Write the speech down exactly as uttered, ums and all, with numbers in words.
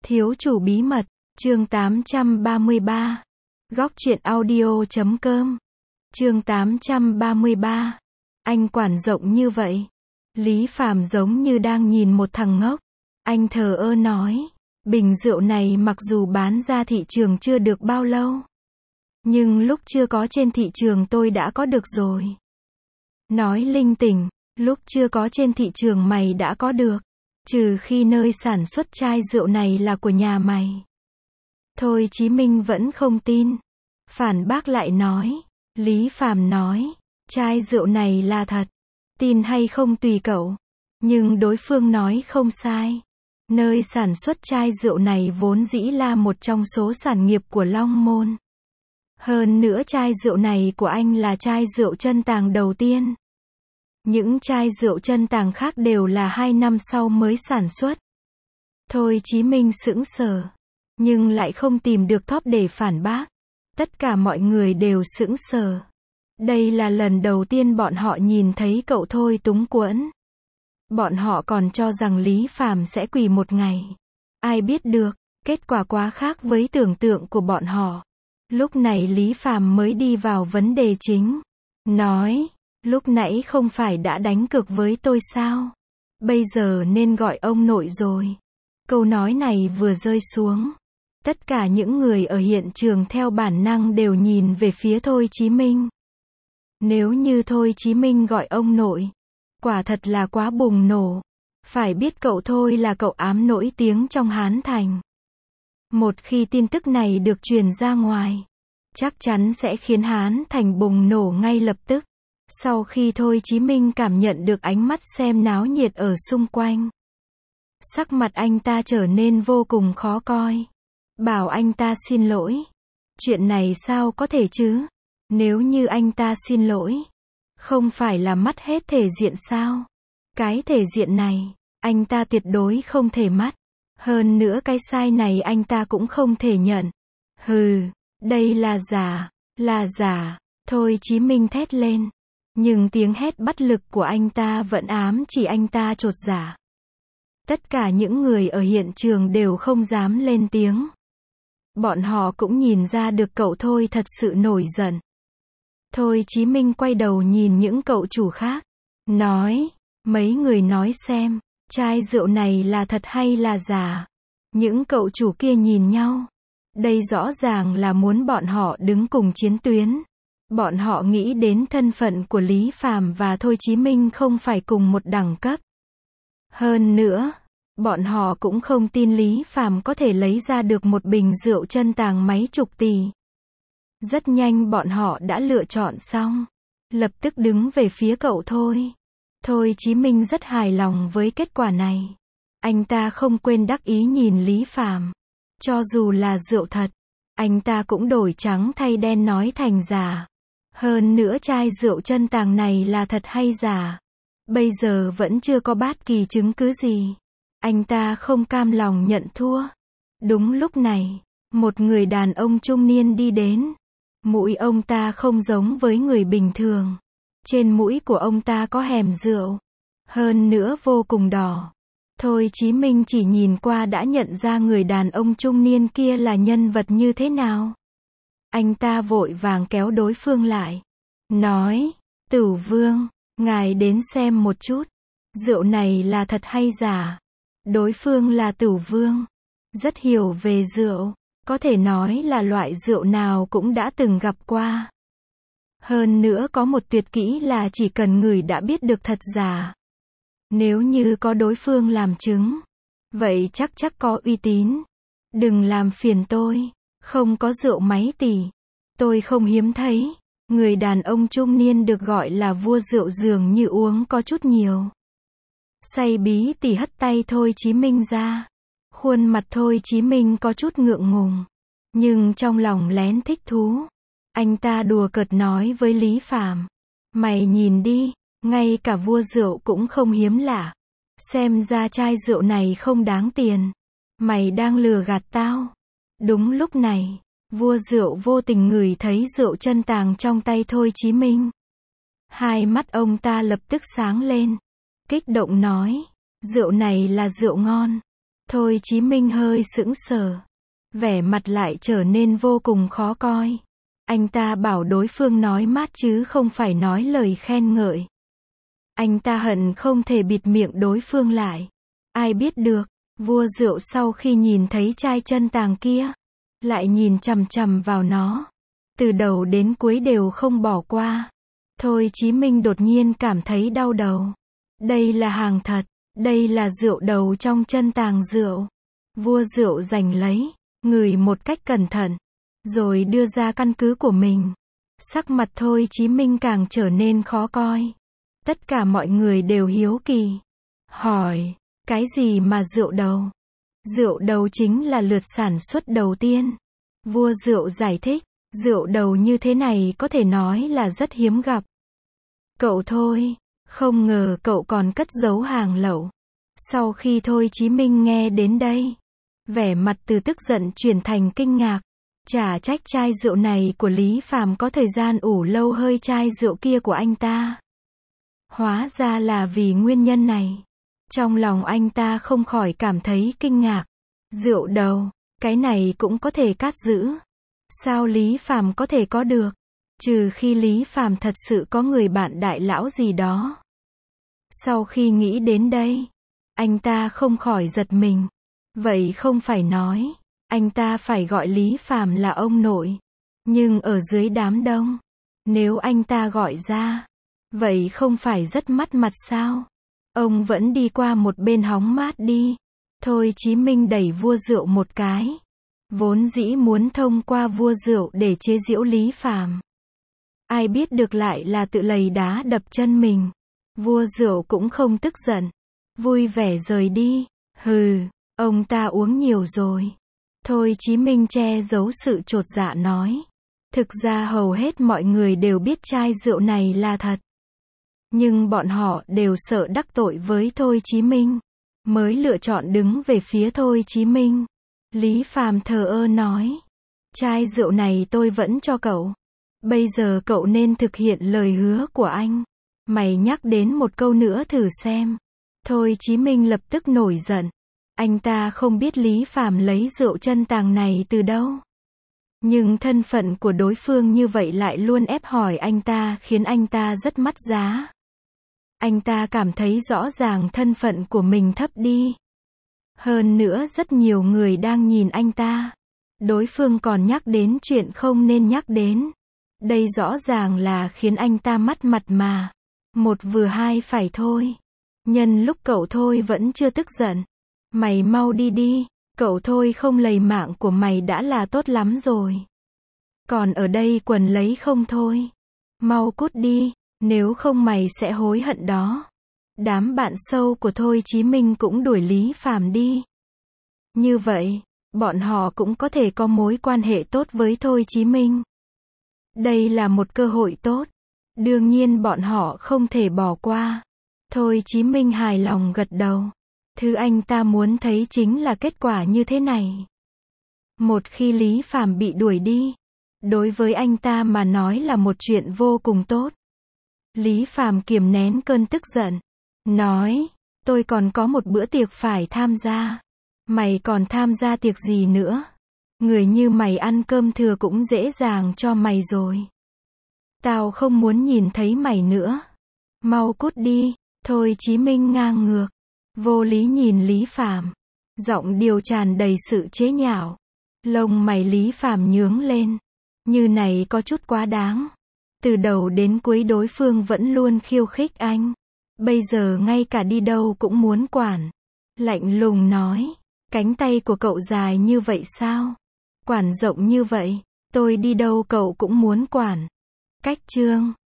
Thiếu chủ bí mật, chương tám trăm ba mươi ba. Góc truyện audio chấm com. Chương tám trăm ba mươi ba. Anh quản rộng như vậy. Lý Phàm giống như đang nhìn một thằng ngốc. Anh thờ ơ nói, bình rượu này mặc dù bán ra thị trường chưa được bao lâu, nhưng lúc chưa có trên thị trường tôi đã có được rồi. Nói linh tinh, lúc chưa có trên thị trường mày đã có được. Trừ khi nơi sản xuất chai rượu này là của nhà mày. Thôi Chí Minh vẫn không tin. Phản bác lại nói. Lý Phàm nói, chai rượu này là thật. Tin hay không tùy cậu. Nhưng đối phương nói không sai. Nơi sản xuất chai rượu này vốn dĩ là một trong số sản nghiệp của Long Môn. Hơn nữa chai rượu này của anh là chai rượu chân tàng đầu tiên. Những chai rượu chân tàng khác đều là hai năm sau mới sản xuất. Thôi Chí Minh sững sờ, nhưng lại không tìm được top để phản bác. Tất cả mọi người đều sững sờ. Đây là lần đầu tiên bọn họ nhìn thấy cậu Thôi túng quẫn. Bọn họ còn cho rằng Lý Phàm sẽ quỳ một ngày. Ai biết được, kết quả quá khác với tưởng tượng của bọn họ. Lúc này Lý Phàm mới đi vào vấn đề chính. Nói, lúc nãy không phải đã đánh cược với tôi sao? Bây giờ nên gọi ông nội rồi. Câu nói này vừa rơi xuống. Tất cả những người ở hiện trường theo bản năng đều nhìn về phía Thôi Chí Minh. Nếu như Thôi Chí Minh gọi ông nội, quả thật là quá bùng nổ. Phải biết cậu Thôi là cậu ám nổi tiếng trong Hán Thành. Một khi tin tức này được truyền ra ngoài, chắc chắn sẽ khiến Hán Thành bùng nổ ngay lập tức. Sau khi Thôi Chí Minh cảm nhận được ánh mắt xem náo nhiệt ở xung quanh, sắc mặt anh ta trở nên vô cùng khó coi. Bảo anh ta xin lỗi. Chuyện này sao có thể chứ? Nếu như anh ta xin lỗi, không phải là mất hết thể diện sao? Cái thể diện này, anh ta tuyệt đối không thể mất. Hơn nữa cái sai này anh ta cũng không thể nhận. Hừ, đây là giả, là giả. Thôi Chí Minh thét lên. Nhưng tiếng hét bất lực của anh ta vẫn ám chỉ anh ta chột dạ. Tất cả những người ở hiện trường đều không dám lên tiếng. Bọn họ cũng nhìn ra được cậu Thôi thật sự nổi giận. Thôi Chí Minh quay đầu nhìn những cậu chủ khác. Nói, mấy người nói xem, chai rượu này là thật hay là giả? Những cậu chủ kia nhìn nhau. Đây rõ ràng là muốn bọn họ đứng cùng chiến tuyến. Bọn họ nghĩ đến thân phận của Lý Phàm và Thôi Chí Minh không phải cùng một đẳng cấp. Hơn nữa, bọn họ cũng không tin Lý Phàm có thể lấy ra được một bình rượu chân tàng mấy chục tỷ. Rất nhanh bọn họ đã lựa chọn xong. Lập tức đứng về phía cậu Thôi. Thôi Chí Minh rất hài lòng với kết quả này. Anh ta không quên đắc ý nhìn Lý Phàm. Cho dù là rượu thật, anh ta cũng đổi trắng thay đen nói thành giả. Hơn nữa chai rượu chân tàng này là thật hay giả? Bây giờ vẫn chưa có bất kỳ chứng cứ gì. Anh ta không cam lòng nhận thua. Đúng lúc này, một người đàn ông trung niên đi đến. Mũi ông ta không giống với người bình thường. Trên mũi của ông ta có hẻm rượu. Hơn nữa vô cùng đỏ. Thôi Chí Minh chỉ nhìn qua đã nhận ra người đàn ông trung niên kia là nhân vật như thế nào. Anh ta vội vàng kéo đối phương lại. Nói, Tửu Vương, ngài đến xem một chút. Rượu này là thật hay giả? Đối phương là Tửu Vương. Rất hiểu về rượu. Có thể nói là loại rượu nào cũng đã từng gặp qua. Hơn nữa có một tuyệt kỹ là chỉ cần ngửi đã biết được thật giả. Nếu như có đối phương làm chứng, vậy chắc chắc có uy tín. Đừng làm phiền tôi. Không có rượu mấy tỷ. Tôi không hiếm thấy. Người đàn ông trung niên được gọi là vua rượu dường như uống có chút nhiều. Say bí tỉ hất tay Thôi Chí Minh ra. Khuôn mặt Thôi Chí Minh có chút ngượng ngùng. Nhưng trong lòng lén thích thú. Anh ta đùa cợt nói với Lý Phàm. Mày nhìn đi, ngay cả vua rượu cũng không hiếm lạ. Xem ra chai rượu này không đáng tiền. Mày đang lừa gạt tao. Đúng lúc này, vua rượu vô tình ngửi thấy rượu chân tàng trong tay Thôi Chí Minh. Hai mắt ông ta lập tức sáng lên. Kích động nói, rượu này là rượu ngon. Thôi Chí Minh hơi sững sờ. Vẻ mặt lại trở nên vô cùng khó coi. Anh ta bảo đối phương nói mát chứ không phải nói lời khen ngợi. Anh ta hận không thể bịt miệng đối phương lại. Ai biết được, vua rượu sau khi nhìn thấy chai chân tàng kia, lại nhìn chằm chằm vào nó. Từ đầu đến cuối đều không bỏ qua. Thôi Chí Minh đột nhiên cảm thấy đau đầu. Đây là hàng thật, đây là rượu đầu trong chân tàng rượu. Vua rượu giành lấy, ngửi một cách cẩn thận, rồi đưa ra căn cứ của mình. Sắc mặt Thôi Chí Minh càng trở nên khó coi. Tất cả mọi người đều hiếu kỳ. Hỏi, cái gì mà rượu đầu? Rượu đầu chính là lượt sản xuất đầu tiên. Vua rượu giải thích, rượu đầu như thế này có thể nói là rất hiếm gặp. Cậu Thôi, không ngờ cậu còn cất giấu hàng lậu. Sau khi Thôi Chí Minh nghe đến đây, vẻ mặt từ tức giận chuyển thành kinh ngạc. Chả trách chai rượu này của Lý Phàm có thời gian ủ lâu hơi chai rượu kia của anh ta. Hóa ra là vì nguyên nhân này. Trong lòng anh ta không khỏi cảm thấy kinh ngạc. Rượu đầu, cái này cũng có thể cất giữ. Sao Lý Phàm có thể có được? Trừ khi Lý Phàm thật sự có người bạn đại lão gì đó. Sau khi nghĩ đến đây, anh ta không khỏi giật mình. Vậy không phải nói, anh ta phải gọi Lý Phàm là ông nội. Nhưng ở dưới đám đông, nếu anh ta gọi ra, vậy không phải rất mất mặt sao? Ông vẫn đi qua một bên hóng mát đi. Thôi Chí Minh đẩy vua rượu một cái. Vốn dĩ muốn thông qua vua rượu để chế giễu Lý Phàm. Ai biết được lại là tự lầy đá đập chân mình. Vua rượu cũng không tức giận. Vui vẻ rời đi. Hừ, ông ta uống nhiều rồi. Thôi Chí Minh che giấu sự chột dạ nói. Thực ra hầu hết mọi người đều biết chai rượu này là thật. Nhưng bọn họ đều sợ đắc tội với Thôi Chí Minh, mới lựa chọn đứng về phía Thôi Chí Minh. Lý Phàm thờ ơ nói. Chai rượu này tôi vẫn cho cậu. Bây giờ cậu nên thực hiện lời hứa của anh. Mày nhắc đến một câu nữa thử xem. Thôi Chí Minh lập tức nổi giận. Anh ta không biết Lý Phàm lấy rượu chân tàng này từ đâu. Nhưng thân phận của đối phương như vậy lại luôn ép hỏi anh ta khiến anh ta rất mất giá. Anh ta cảm thấy rõ ràng thân phận của mình thấp đi. Hơn nữa rất nhiều người đang nhìn anh ta. Đối phương còn nhắc đến chuyện không nên nhắc đến. Đây rõ ràng là khiến anh ta mất mặt mà. Một vừa hai phải thôi. Nhân lúc cậu Thôi vẫn chưa tức giận. Mày mau đi đi. Cậu Thôi không lấy mạng của mày đã là tốt lắm rồi. Còn ở đây quần lấy không thôi. Mau cút đi. Nếu không mày sẽ hối hận đó. Đám bạn sâu của Thôi Chí Minh cũng đuổi Lý Phàm đi. Như vậy, bọn họ cũng có thể có mối quan hệ tốt với Thôi Chí Minh. Đây là một cơ hội tốt. Đương nhiên bọn họ không thể bỏ qua. Thôi Chí Minh hài lòng gật đầu. Thứ anh ta muốn thấy chính là kết quả như thế này. Một khi Lý Phàm bị đuổi đi, đối với anh ta mà nói là một chuyện vô cùng tốt. Lý Phàm kiềm nén cơn tức giận, nói, tôi còn có một bữa tiệc phải tham gia. Mày còn tham gia tiệc gì nữa? Người như mày ăn cơm thừa cũng dễ dàng cho mày rồi. Tao không muốn nhìn thấy mày nữa. Mau cút đi. Thôi Chí Minh ngang ngược, vô lý nhìn Lý Phàm, giọng điệu tràn đầy sự chế nhạo. Lông mày Lý Phàm nhướng lên. Như này có chút quá đáng. Từ đầu đến cuối đối phương vẫn luôn khiêu khích anh. Bây giờ ngay cả đi đâu cũng muốn quản. Lạnh lùng nói, cánh tay của cậu dài như vậy sao? Quản rộng như vậy, tôi đi đâu cậu cũng muốn quản. Cách chương